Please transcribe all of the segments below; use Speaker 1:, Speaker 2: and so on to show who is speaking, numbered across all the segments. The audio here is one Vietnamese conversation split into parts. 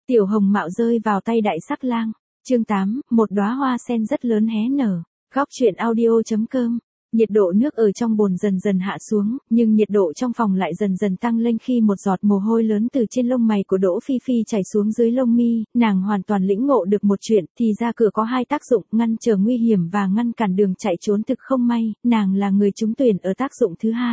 Speaker 1: Tiểu hồng mạo rơi vào tay đại sắc lang. Chương 8, một đóa hoa sen rất lớn hé nở. Góc truyện audio.com. Nhiệt độ nước ở trong bồn dần dần hạ xuống, nhưng nhiệt độ trong phòng lại dần dần tăng lên khi một giọt mồ hôi lớn từ trên lông mày của Đỗ Phi Phi chảy xuống dưới lông mi, nàng hoàn toàn lĩnh ngộ được một chuyện, thì ra cửa có hai tác dụng, ngăn trở nguy hiểm và ngăn cản đường chạy trốn. Thực không may, nàng là người trúng tuyển ở tác dụng thứ hai.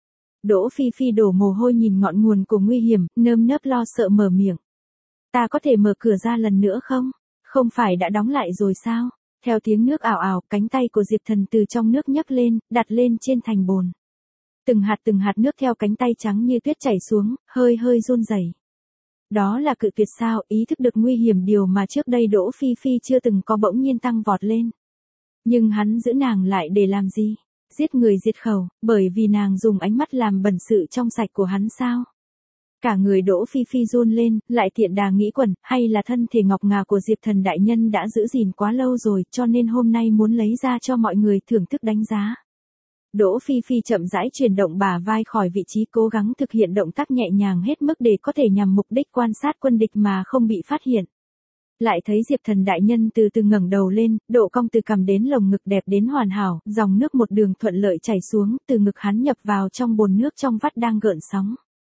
Speaker 1: Đỗ Phi Phi đổ mồ hôi nhìn ngọn nguồn của nguy hiểm, nơm nớp lo sợ mở miệng. Ta có thể mở cửa ra lần nữa không? Không phải đã đóng lại rồi sao? Theo tiếng nước ảo ảo, cánh tay của Diệp Thần từ trong nước nhấc lên, đặt lên trên thành bồn. Từng hạt nước theo cánh tay trắng như tuyết chảy xuống, hơi hơi run rẩy. Đó là cự tuyệt sao? Ý thức được nguy hiểm, điều mà trước đây Đỗ Phi Phi chưa từng có, bỗng nhiên tăng vọt lên. Nhưng hắn giữ nàng lại để làm gì? Giết người diệt khẩu, bởi vì nàng dùng ánh mắt làm bẩn sự trong sạch của hắn sao? Cả người Đỗ Phi Phi run lên, lại tiện đà nghĩ quẩn, hay là thân thể ngọc ngà của Diệp Thần đại nhân đã giữ gìn quá lâu rồi, cho nên hôm nay muốn lấy ra cho mọi người thưởng thức đánh giá. Đỗ Phi Phi chậm rãi chuyển động bả vai khỏi vị trí, cố gắng thực hiện động tác nhẹ nhàng hết mức để có thể nhằm mục đích quan sát quân địch mà không bị phát hiện. Lại thấy Diệp Thần đại nhân từ từ ngẩng đầu lên, độ cong từ cằm đến lồng ngực đẹp đến hoàn hảo, dòng nước một đường thuận lợi chảy xuống, từ ngực hắn nhập vào trong bồn nước trong vắt đang gợn sóng.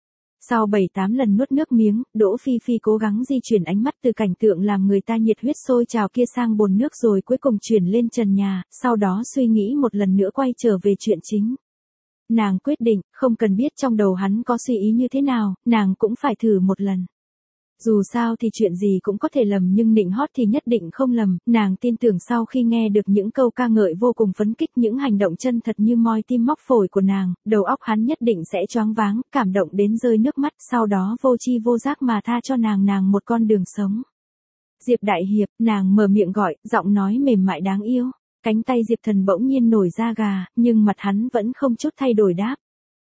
Speaker 1: Sau 7-8 lần nuốt nước miếng, Đỗ Phi Phi cố gắng di chuyển ánh mắt từ cảnh tượng làm người ta nhiệt huyết sôi trào kia sang bồn nước, rồi cuối cùng chuyển lên trần nhà, sau đó suy nghĩ một lần nữa quay trở về chuyện chính. Nàng quyết định, không cần biết trong đầu hắn có suy ý như thế nào, nàng cũng phải thử một lần. Dù sao thì chuyện gì cũng có thể lầm, nhưng nịnh hót thì nhất định không lầm. Nàng tin tưởng sau khi nghe được những câu ca ngợi vô cùng phấn kích, những hành động chân thật như moi tim móc phổi của nàng, đầu óc hắn nhất định sẽ choáng váng, cảm động đến rơi nước mắt, sau đó vô tri vô giác mà tha cho nàng một con đường sống. Diệp đại hiệp, nàng mở miệng gọi, giọng nói mềm mại đáng yêu. Cánh tay Diệp Thần bỗng nhiên nổi da gà, nhưng mặt hắn vẫn không chút thay đổi đáp.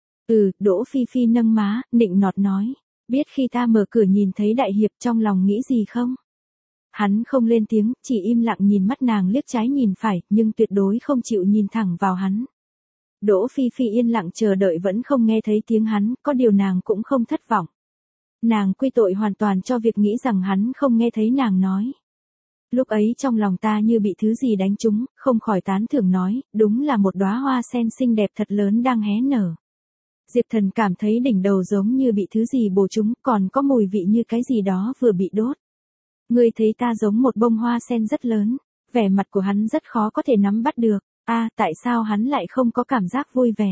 Speaker 1: Đỗ Phi Phi nâng má, nịnh nọt nói. Biết khi ta mở cửa nhìn thấy đại hiệp trong lòng nghĩ gì không? Hắn không lên tiếng, chỉ im lặng nhìn mắt nàng liếc trái nhìn phải, nhưng tuyệt đối không chịu nhìn thẳng vào hắn. Đỗ Phi Phi yên lặng chờ đợi vẫn không nghe thấy tiếng hắn, có điều nàng cũng không thất vọng. Nàng quy tội hoàn toàn cho việc nghĩ rằng hắn không nghe thấy nàng nói. Lúc ấy trong lòng ta như bị thứ gì đánh trúng, không khỏi tán thưởng nói, đúng là một đóa hoa sen xinh đẹp thật lớn đang hé nở. Diệp Thần cảm thấy đỉnh đầu giống như bị thứ gì bổ trúng, còn có mùi vị như cái gì đó vừa bị đốt. Ngươi thấy ta giống một bông hoa sen rất lớn, vẻ mặt của hắn rất khó có thể nắm bắt được. Tại sao hắn lại không có cảm giác vui vẻ?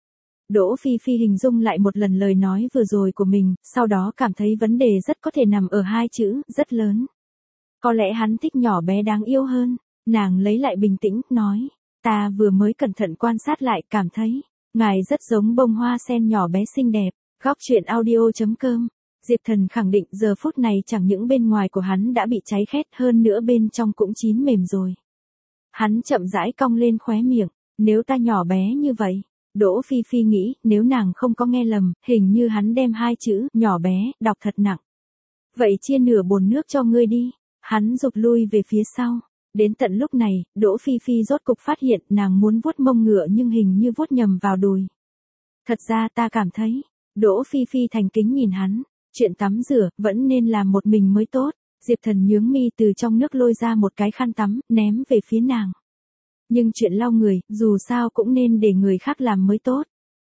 Speaker 1: Đỗ Phi Phi hình dung lại một lần lời nói vừa rồi của mình, sau đó cảm thấy vấn đề rất có thể nằm ở hai chữ, rất lớn. Có lẽ hắn thích nhỏ bé đáng yêu hơn. Nàng lấy lại bình tĩnh, nói, ta vừa mới cẩn thận quan sát lại, cảm thấy ngài rất giống bông hoa sen nhỏ bé xinh đẹp. Góc truyện audio.com. Diệp Thần khẳng định giờ phút này chẳng những bên ngoài của hắn đã bị cháy khét, hơn nữa bên trong cũng chín mềm rồi. Hắn chậm rãi cong lên khóe miệng, nếu ta nhỏ bé như vậy. Đỗ Phi Phi nghĩ, nếu nàng không có nghe lầm, hình như hắn đem hai chữ nhỏ bé đọc thật nặng. Vậy chia nửa bồn nước cho ngươi đi. Hắn rụt lui về phía sau. Đến tận lúc này, Đỗ Phi Phi rốt cục phát hiện nàng muốn vuốt mông ngựa nhưng hình như vuốt nhầm vào đùi. Thật ra ta cảm thấy, Đỗ Phi Phi thành kính nhìn hắn, chuyện tắm rửa vẫn nên làm một mình mới tốt. Diệp Thần nhướng mi từ trong nước lôi ra một cái khăn tắm, ném về phía nàng. Nhưng chuyện lau người, dù sao cũng nên để người khác làm mới tốt.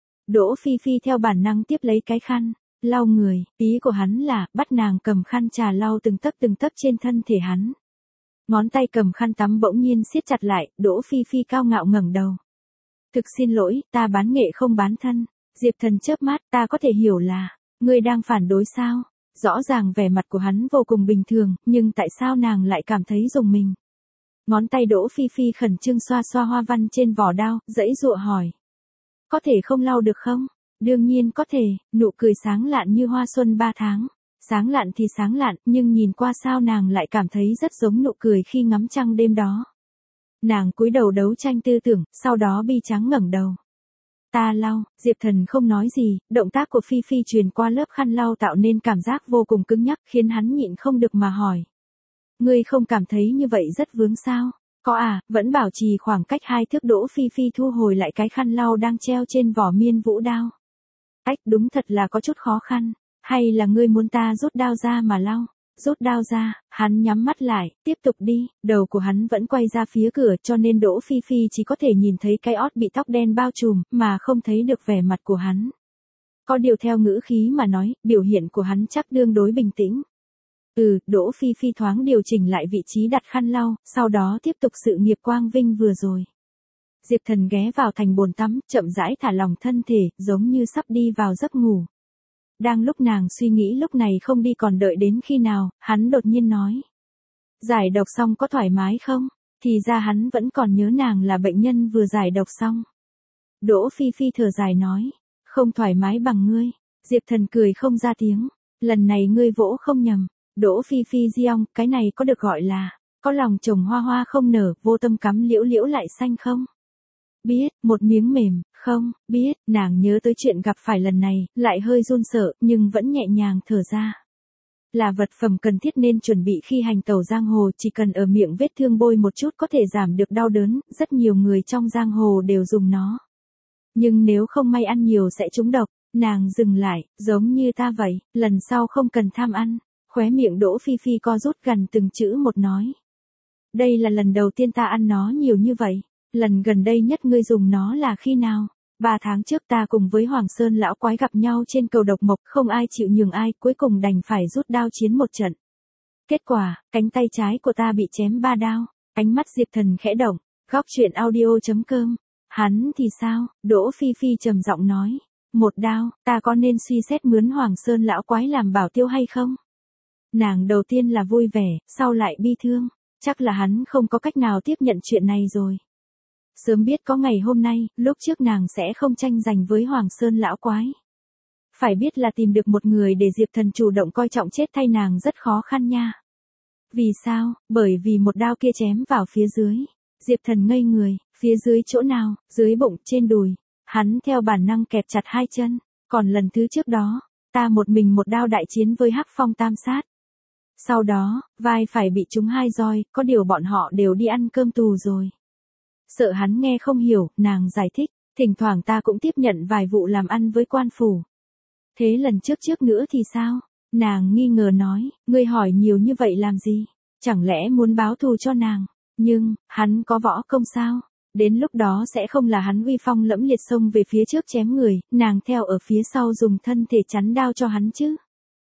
Speaker 1: Đỗ Phi Phi theo bản năng tiếp lấy cái khăn, lau người, ý của hắn là bắt nàng cầm khăn trà lau từng tấc trên thân thể hắn. Ngón tay cầm khăn tắm bỗng nhiên siết chặt lại, Đỗ Phi Phi cao ngạo ngẩng đầu. Thực xin lỗi, ta bán nghệ không bán thân. Diệp Thần chớp mắt, ta có thể hiểu là, ngươi đang phản đối sao? Rõ ràng vẻ mặt của hắn vô cùng bình thường, nhưng tại sao nàng lại cảm thấy rùng mình? Ngón tay Đỗ Phi Phi khẩn trương xoa xoa hoa văn trên vỏ đao, giãy giụa hỏi. Có thể không lau được không? Đương nhiên có thể, nụ cười sáng lạn như hoa xuân 3 tháng. Sáng lạn thì sáng lạn, nhưng nhìn qua sao nàng lại cảm thấy rất giống nụ cười khi ngắm trăng đêm đó. Nàng cúi đầu đấu tranh tư tưởng, sau đó bi tráng ngẩng đầu. Ta lau, Diệp Thần không nói gì, động tác của Phi Phi truyền qua lớp khăn lau tạo nên cảm giác vô cùng cứng nhắc, khiến hắn nhịn không được mà hỏi. Ngươi không cảm thấy như vậy rất vướng sao? Có vẫn bảo trì khoảng cách 2 thước. Đỗ Phi Phi thu hồi lại cái khăn lau đang treo trên vỏ miên vũ đao. Đúng thật là có chút khó khăn. Hay là ngươi muốn ta rút đao ra mà lau? Rút đao ra, hắn nhắm mắt lại, tiếp tục đi, đầu của hắn vẫn quay ra phía cửa cho nên Đỗ Phi Phi chỉ có thể nhìn thấy cái ót bị tóc đen bao trùm, mà không thấy được vẻ mặt của hắn. Có điều theo ngữ khí mà nói, biểu hiện của hắn chắc tương đối bình tĩnh. Đỗ Phi Phi thoáng điều chỉnh lại vị trí đặt khăn lau, sau đó tiếp tục sự nghiệp quang vinh vừa rồi. Diệp Thần ghé vào thành bồn tắm, chậm rãi thả lỏng thân thể, giống như sắp đi vào giấc ngủ. Đang lúc nàng suy nghĩ lúc này không đi còn đợi đến khi nào, hắn đột nhiên nói. Giải độc xong có thoải mái không? Thì ra hắn vẫn còn nhớ nàng là bệnh nhân vừa giải độc xong. Đỗ Phi Phi thở dài nói. Không thoải mái bằng ngươi. Diệp Thần cười không ra tiếng. Lần này ngươi vỗ không nhầm. Đỗ Phi Phi giong, cái này có được gọi là, có lòng trồng hoa hoa không nở, vô tâm cắm liễu liễu lại xanh không? Biết, một miếng mềm, không, biết, nàng nhớ tới chuyện gặp phải lần này, lại hơi run sợ, nhưng vẫn nhẹ nhàng thở ra. Là vật phẩm cần thiết nên chuẩn bị khi hành tẩu giang hồ, chỉ cần ở miệng vết thương bôi một chút có thể giảm được đau đớn, rất nhiều người trong giang hồ đều dùng nó. Nhưng nếu không may ăn nhiều sẽ trúng độc, nàng dừng lại, giống như ta vậy, lần sau không cần tham ăn. Khóe miệng Đỗ Phi Phi co rút gần từng chữ một nói. Đây là lần đầu tiên ta ăn nó nhiều như vậy. Lần gần đây nhất ngươi dùng nó là khi nào? 3 tháng trước ta cùng với Hoàng Sơn lão quái gặp nhau trên cầu độc mộc, không ai chịu nhường ai, cuối cùng đành phải rút đao chiến một trận. Kết quả, cánh tay trái của ta bị chém 3 đao. Ánh mắt Diệp Thần khẽ động. Góc truyện audio.com. Hắn thì sao? Đỗ Phi Phi trầm giọng nói. Một đao, ta có nên suy xét mướn Hoàng Sơn lão quái làm bảo tiêu hay không? Nàng đầu tiên là vui vẻ, sau lại bi thương. Chắc là hắn không có cách nào tiếp nhận chuyện này rồi. Sớm biết có ngày hôm nay, lúc trước nàng sẽ không tranh giành với Hoàng Sơn lão quái. Phải biết là tìm được một người để Diệp Thần chủ động coi trọng chết thay nàng rất khó khăn nha. Vì sao? Bởi vì một đao kia chém vào phía dưới. Diệp Thần ngây người, phía dưới chỗ nào? Dưới bụng, trên đùi. Hắn theo bản năng kẹp chặt hai chân. Còn lần thứ trước đó, ta một mình một đao đại chiến với Hắc Phong Tam Sát. Sau đó, vai phải bị trúng 2 roi, có điều bọn họ đều đi ăn cơm tù rồi. Sợ hắn nghe không hiểu, nàng giải thích, thỉnh thoảng ta cũng tiếp nhận vài vụ làm ăn với quan phủ. Thế lần trước nữa thì sao? Nàng nghi ngờ nói, ngươi hỏi nhiều như vậy làm gì? Chẳng lẽ muốn báo thù cho nàng? Nhưng, hắn có võ công sao? Đến lúc đó sẽ không là hắn uy phong lẫm liệt xông về phía trước chém người, nàng theo ở phía sau dùng thân thể chắn đao cho hắn chứ?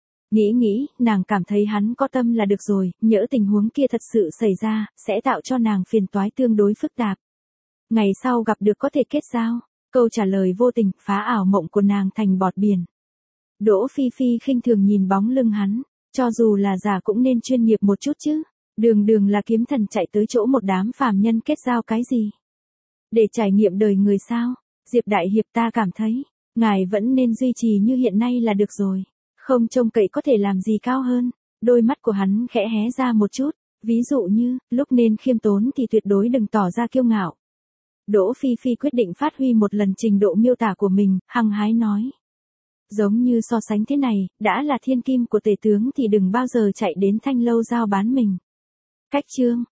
Speaker 1: Nghĩ, nàng cảm thấy hắn có tâm là được rồi, nhỡ tình huống kia thật sự xảy ra, sẽ tạo cho nàng phiền toái tương đối phức tạp. Ngày sau gặp được có thể kết giao, câu trả lời vô tình phá ảo mộng của nàng thành bọt biển. Đỗ Phi Phi khinh thường nhìn bóng lưng hắn, cho dù là giả cũng nên chuyên nghiệp một chút chứ, đường là kiếm thần chạy tới chỗ một đám phàm nhân kết giao cái gì. Để trải nghiệm đời người sao, Diệp Đại Hiệp ta cảm thấy, ngài vẫn nên duy trì như hiện nay là được rồi. Không trông cậy có thể làm gì cao hơn. Đôi mắt của hắn khẽ hé ra một chút. Ví dụ như, lúc nên khiêm tốn thì tuyệt đối đừng tỏ ra kiêu ngạo. Đỗ Phi Phi quyết định phát huy một lần trình độ miêu tả của mình, hăng hái nói. Giống như so sánh thế này, đã là thiên kim của tể tướng thì đừng bao giờ chạy đến Thanh Lâu giao bán mình. Cách chương.